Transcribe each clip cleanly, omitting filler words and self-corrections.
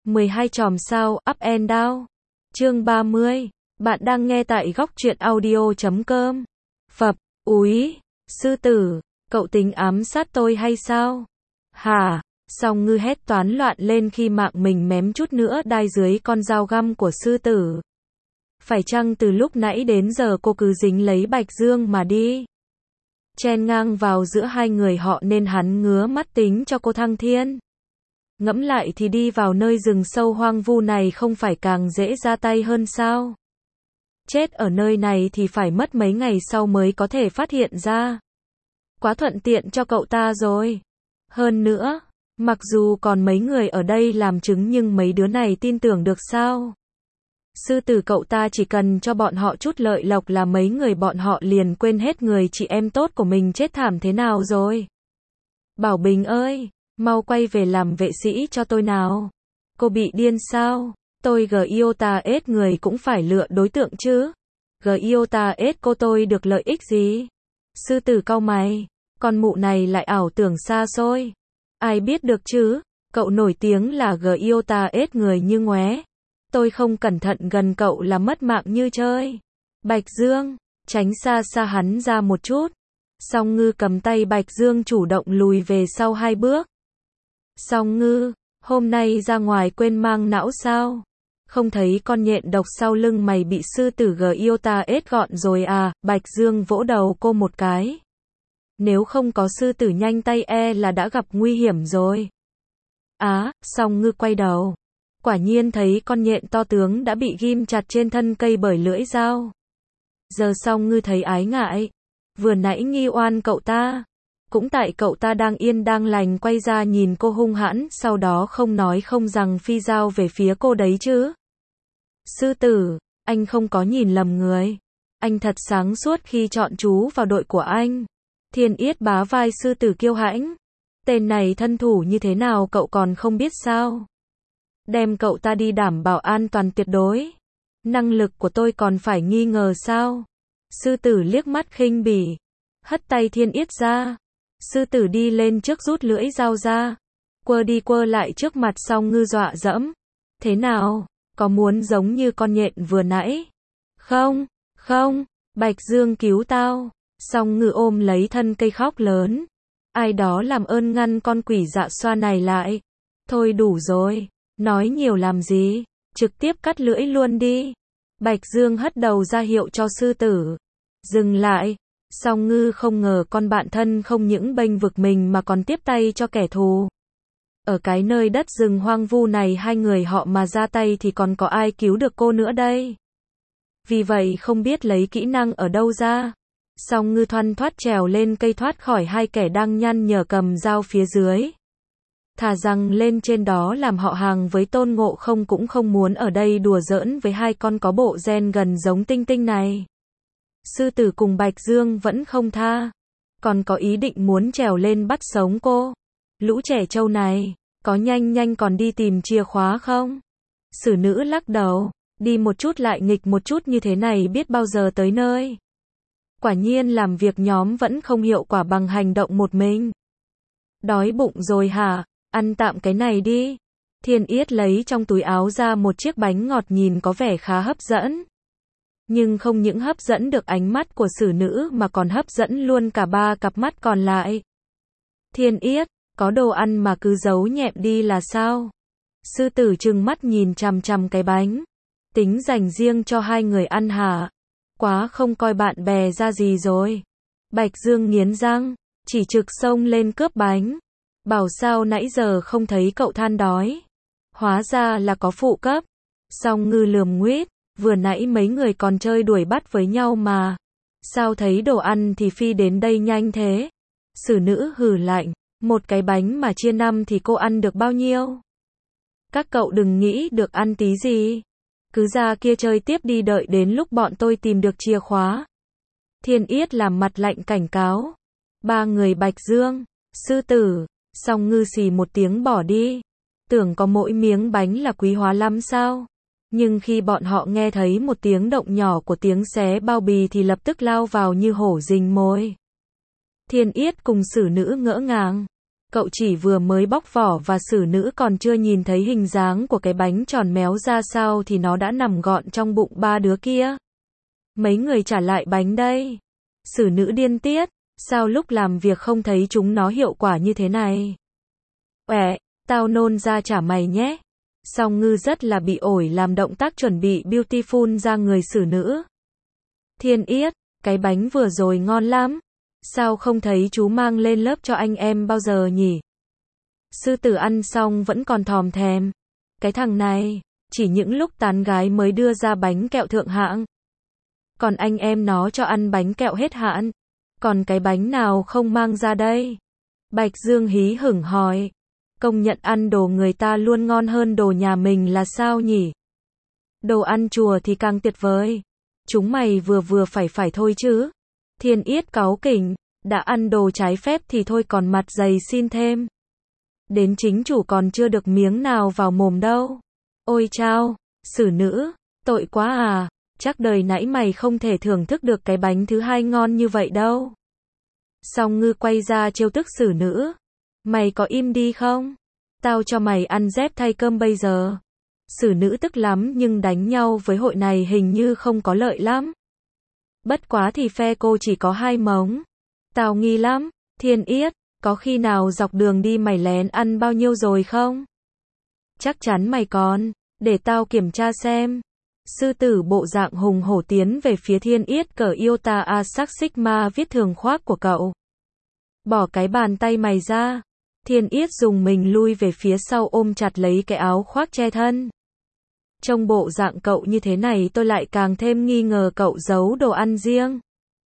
12 chòm sao, up and down. Chương 30. Bạn đang nghe tại góc truyện audio.com. Phập, úi, sư tử, cậu tính ám sát tôi hay sao? Hả? Song Ngư hét toán loạn lên khi mạng mình mém chút nữa đai dưới con dao găm của sư tử. Phải chăng từ lúc nãy đến giờ cô cứ dính lấy Bạch Dương mà đi? Chen ngang vào giữa hai người họ nên hắn ngứa mắt tính cho cô thăng thiên. Ngẫm lại thì đi vào nơi rừng sâu hoang vu này không phải càng dễ ra tay hơn sao? Chết ở nơi này thì phải mất mấy ngày sau mới có thể phát hiện ra. Quá thuận tiện cho cậu ta rồi. Hơn nữa, mặc dù còn mấy người ở đây làm chứng nhưng mấy đứa này tin tưởng được sao? Sư tử cậu ta chỉ cần cho bọn họ chút lợi lộc là mấy người bọn họ liền quên hết người chị em tốt của mình chết thảm thế nào rồi. Bảo Bình ơi, mau quay về làm vệ sĩ cho tôi nào. Cô bị điên sao? Tôi GIOTA-S người cũng phải lựa đối tượng chứ. GIOTA-S cô tôi được lợi ích gì? Sư tử cau mày, con mụ này lại ảo tưởng xa xôi. Ai biết được chứ, cậu nổi tiếng là GIOTA-S người như ngoé. Tôi không cẩn thận gần cậu là mất mạng như chơi. Bạch Dương, tránh xa xa hắn ra một chút. Song Ngư cầm tay Bạch Dương chủ động lùi về sau 2 bước. Song Ngư, hôm nay ra ngoài quên mang não sao? Không thấy con nhện độc sau lưng mày bị sư tử GIOTA-S gọn rồi à? Bạch Dương vỗ đầu cô một cái. Nếu không có sư tử nhanh tay là đã gặp nguy hiểm rồi. Song Ngư quay đầu. Quả nhiên thấy con nhện to tướng đã bị ghim chặt trên thân cây bởi lưỡi dao. Giờ Song Ngư thấy ái ngại. Vừa nãy nghi oan cậu ta. Cũng tại cậu ta đang yên đang lành quay ra nhìn cô hung hãn, sau đó không nói không rằng phi dao về phía cô đấy chứ. Sư tử, anh không có nhìn lầm người. Anh thật sáng suốt khi chọn chú vào đội của anh. Thiên Yết bá vai sư tử kiêu hãnh. Tên này thân thủ như thế nào cậu còn không biết sao? Đem cậu ta đi đảm bảo an toàn tuyệt đối. Năng lực của tôi còn phải nghi ngờ sao? Sư tử liếc mắt khinh bỉ. Hất tay Thiên Yết ra. Sư tử đi lên trước rút lưỡi dao ra. Quơ đi quơ lại trước mặt Song Ngư dọa dẫm. Thế nào? Có muốn giống như con nhện vừa nãy? Không, không, Bạch Dương cứu tao. Song Ngư ôm lấy thân cây khóc lớn. Ai đó làm ơn ngăn con quỷ dạ xoa này lại. Thôi đủ rồi, nói nhiều làm gì, trực tiếp cắt lưỡi luôn đi. Bạch Dương hất đầu ra hiệu cho sư tử. Dừng lại. Song Ngư không ngờ con bạn thân không những bênh vực mình mà còn tiếp tay cho kẻ thù. Ở cái nơi đất rừng hoang vu này hai người họ mà ra tay thì còn có ai cứu được cô nữa đây. Vì vậy không biết lấy kỹ năng ở đâu ra. Song Ngư thoăn thoắt trèo lên cây thoát khỏi hai kẻ đang nhăn nhở cầm dao phía dưới. Thà rằng lên trên đó làm họ hàng với Tôn Ngộ Không cũng không muốn ở đây đùa giỡn với hai con có bộ gen gần giống Tinh Tinh này. Sư tử cùng Bạch Dương vẫn không tha. Còn có ý định muốn trèo lên bắt sống cô. Lũ trẻ trâu này, có nhanh còn đi tìm chìa khóa không? Sử nữ lắc đầu, đi một chút lại nghịch một chút như thế này biết bao giờ tới nơi. Quả nhiên làm việc nhóm vẫn không hiệu quả bằng hành động một mình. Đói bụng rồi hả? Ăn tạm cái này đi. Thiên Yết lấy trong túi áo ra một chiếc bánh ngọt nhìn có vẻ khá hấp dẫn. Nhưng không những hấp dẫn được ánh mắt của sử nữ mà còn hấp dẫn luôn cả 3 cặp mắt còn lại. Thiên Yết, có đồ ăn mà cứ giấu nhẹm đi là sao? Sư tử trừng mắt nhìn chằm chằm cái bánh. Tính dành riêng cho hai người ăn hả? Quá không coi bạn bè ra gì rồi. Bạch Dương nghiến răng, chỉ trực xông lên cướp bánh. Bảo sao nãy giờ không thấy cậu than đói. Hóa ra là có phụ cấp. Song Ngư lườm nguýt, vừa nãy mấy người còn chơi đuổi bắt với nhau mà. Sao thấy đồ ăn thì phi đến đây nhanh thế? Sử nữ hừ lạnh, một cái bánh mà chia 5 thì cô ăn được bao nhiêu? Các cậu đừng nghĩ được ăn tí gì. Cứ ra kia chơi tiếp đi đợi đến lúc bọn tôi tìm được chìa khóa. Thiên Yết làm mặt lạnh cảnh cáo. 3 người Bạch Dương, sư tử, Song Ngư xì một tiếng bỏ đi. Tưởng có mỗi miếng bánh là quý hóa lắm sao? Nhưng khi bọn họ nghe thấy một tiếng động nhỏ của tiếng xé bao bì thì lập tức lao vào như hổ rình mồi. Thiên Yết cùng sử nữ ngỡ ngàng. Cậu chỉ vừa mới bóc vỏ và xử nữ còn chưa nhìn thấy hình dáng của cái bánh tròn méo ra sao thì nó đã nằm gọn trong bụng ba đứa kia. Mấy người trả lại bánh đây. Xử nữ điên tiết, sao lúc làm việc không thấy chúng nó hiệu quả như thế này. Uẻ, tao nôn ra trả mày nhé. Song Ngư rất là bị ổi làm động tác chuẩn bị beautiful ra người xử nữ. Thiên Yết, cái bánh vừa rồi ngon lắm. Sao không thấy chú mang lên lớp cho anh em bao giờ nhỉ? Sư tử ăn xong vẫn còn thòm thèm. Cái thằng này, chỉ những lúc tán gái mới đưa ra bánh kẹo thượng hạng. Còn anh em nó cho ăn bánh kẹo hết hạn. Còn cái bánh nào không mang ra đây? Bạch Dương hí hửng hỏi. Công nhận ăn đồ người ta luôn ngon hơn đồ nhà mình là sao nhỉ? Đồ ăn chùa thì càng tuyệt vời. Chúng mày vừa phải thôi chứ. Thiên Yết cáu kỉnh, đã ăn đồ trái phép thì thôi còn mặt dày xin thêm. Đến chính chủ còn chưa được miếng nào vào mồm đâu. Ôi chao, xử nữ, tội quá à, chắc đời nãy mày không thể thưởng thức được cái bánh thứ hai ngon như vậy đâu. Song Ngư quay ra trêu tức xử nữ. Mày có im đi không? Tao cho mày ăn dép thay cơm bây giờ. Xử nữ tức lắm nhưng đánh nhau với hội này hình như không có lợi lắm. Bất quá thì phe cô chỉ có 2 mống. Tao nghi lắm. Thiên Yết, có khi nào dọc đường đi mày lén ăn bao nhiêu rồi không? Chắc chắn mày còn. Để tao kiểm tra xem. Sư tử bộ dạng hùng hổ tiến về phía Thiên Yết cởi Iota A sắc Sigma viết thường khoác của cậu. Bỏ cái bàn tay mày ra. Thiên Yết dùng mình lui về phía sau ôm chặt lấy cái áo khoác che thân. Trong bộ dạng cậu như thế này tôi lại càng thêm nghi ngờ cậu giấu đồ ăn riêng.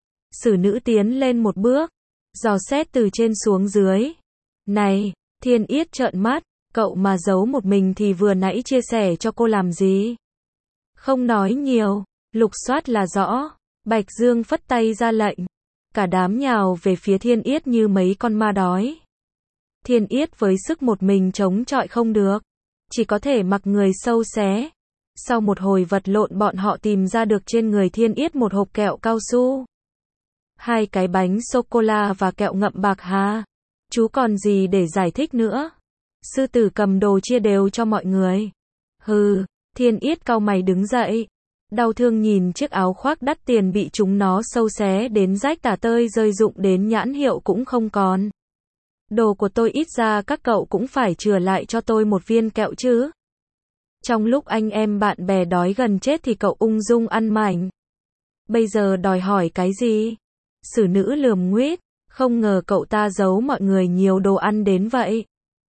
Xử nữ tiến lên một bước, dò xét từ trên xuống dưới. Này, Thiên Yết trợn mắt, cậu mà giấu một mình thì vừa nãy chia sẻ cho cô làm gì? Không nói nhiều, lục soát là rõ. Bạch Dương phất tay ra lệnh. Cả đám nhào về phía Thiên Yết như mấy con ma đói. Thiên Yết với sức một mình chống chọi không được, chỉ có thể mặc người sâu xé. Sau một hồi vật lộn bọn họ tìm ra được trên người Thiên Yết một hộp kẹo cao su, 2 cái bánh sô-cô-la và kẹo ngậm bạc hà. Chú còn gì để giải thích nữa? Sư tử cầm đồ chia đều cho mọi người. Hừ, Thiên Yết cau mày đứng dậy. Đau thương nhìn chiếc áo khoác đắt tiền bị chúng nó sâu xé đến rách tả tơi rơi rụng đến nhãn hiệu cũng không còn. Đồ của tôi ít ra các cậu cũng phải chừa lại cho tôi một viên kẹo chứ. Trong lúc anh em bạn bè đói gần chết thì cậu ung dung ăn mảnh. Bây giờ đòi hỏi cái gì? Xử nữ lườm nguýt, không ngờ cậu ta giấu mọi người nhiều đồ ăn đến vậy.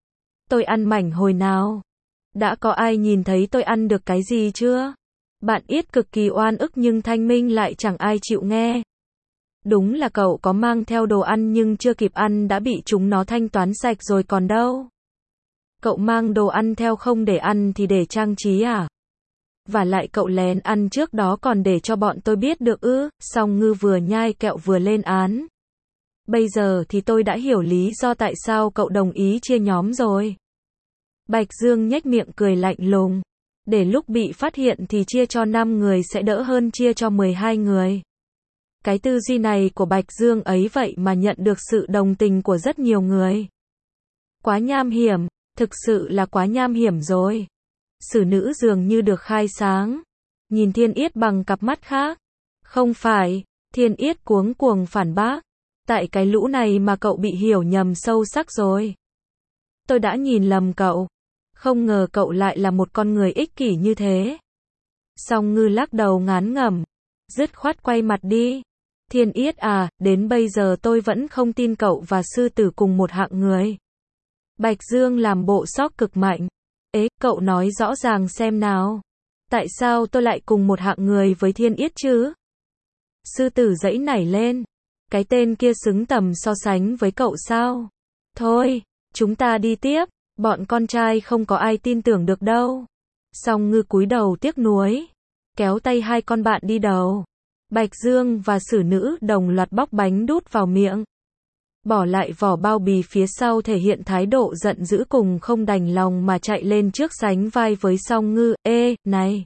Tôi ăn mảnh hồi nào? Đã có ai nhìn thấy tôi ăn được cái gì chưa? Bạn Yết cực kỳ oan ức nhưng thanh minh lại chẳng ai chịu nghe. Đúng là cậu có mang theo đồ ăn nhưng chưa kịp ăn đã bị chúng nó thanh toán sạch rồi còn đâu. Cậu mang đồ ăn theo không để ăn thì để trang trí à? Và lại cậu lén ăn trước đó còn để cho bọn tôi biết được ư? Song Ngư vừa nhai kẹo vừa lên án. Bây giờ thì tôi đã hiểu lý do tại sao cậu đồng ý chia nhóm rồi. Bạch Dương nhếch miệng cười lạnh lùng. Để lúc bị phát hiện thì chia cho 5 người sẽ đỡ hơn chia cho 12 người. Cái tư duy này của Bạch Dương ấy vậy mà nhận được sự đồng tình của rất nhiều người. Quá nham hiểm, thực sự là quá nham hiểm rồi. Xử nữ dường như được khai sáng. Nhìn Thiên Yết bằng cặp mắt khác. Không phải, Thiên Yết cuống cuồng phản bác. Tại cái lũ này mà cậu bị hiểu nhầm sâu sắc rồi. Tôi đã nhìn lầm cậu. Không ngờ cậu lại là một con người ích kỷ như thế. Song Ngư lắc đầu ngán ngẩm. Dứt khoát quay mặt đi. Thiên Yết à, đến bây giờ tôi vẫn không tin cậu và sư tử cùng một hạng người. Bạch Dương làm bộ sốc cực mạnh. Ế, cậu nói rõ ràng xem nào. Tại sao tôi lại cùng một hạng người với Thiên Yết chứ? Sư tử giãy nảy lên. Cái tên kia xứng tầm so sánh với cậu sao? Thôi, chúng ta đi tiếp. Bọn con trai không có ai tin tưởng được đâu. Song Ngư cúi đầu tiếc nuối. Kéo tay 2 con bạn đi đầu. Bạch Dương và xử nữ đồng loạt bóc bánh đút vào miệng. Bỏ lại vỏ bao bì phía sau thể hiện thái độ giận dữ cùng không đành lòng mà chạy lên trước sánh vai với Song Ngư. Ê, này!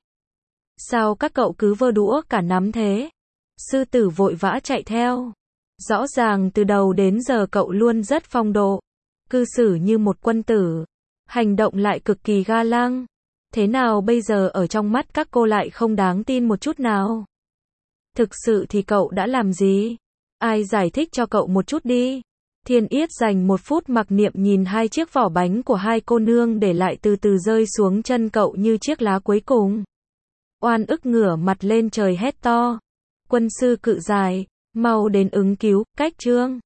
Sao các cậu cứ vơ đũa cả nắm thế? Sư tử vội vã chạy theo. Rõ ràng từ đầu đến giờ cậu luôn rất phong độ. cư xử như một quân tử, hành động lại cực kỳ ga lăng. Thế nào bây giờ ở trong mắt các cô lại không đáng tin một chút nào? Thực sự thì cậu đã làm gì? Ai giải thích cho cậu một chút đi. Thiên Yết dành 1 phút mặc niệm nhìn 2 chiếc vỏ bánh của 2 cô nương để lại từ từ rơi xuống chân cậu như chiếc lá cuối cùng. Oan ức ngửa mặt lên trời hét to. Quân sư cự dài, mau đến ứng cứu, cách trương.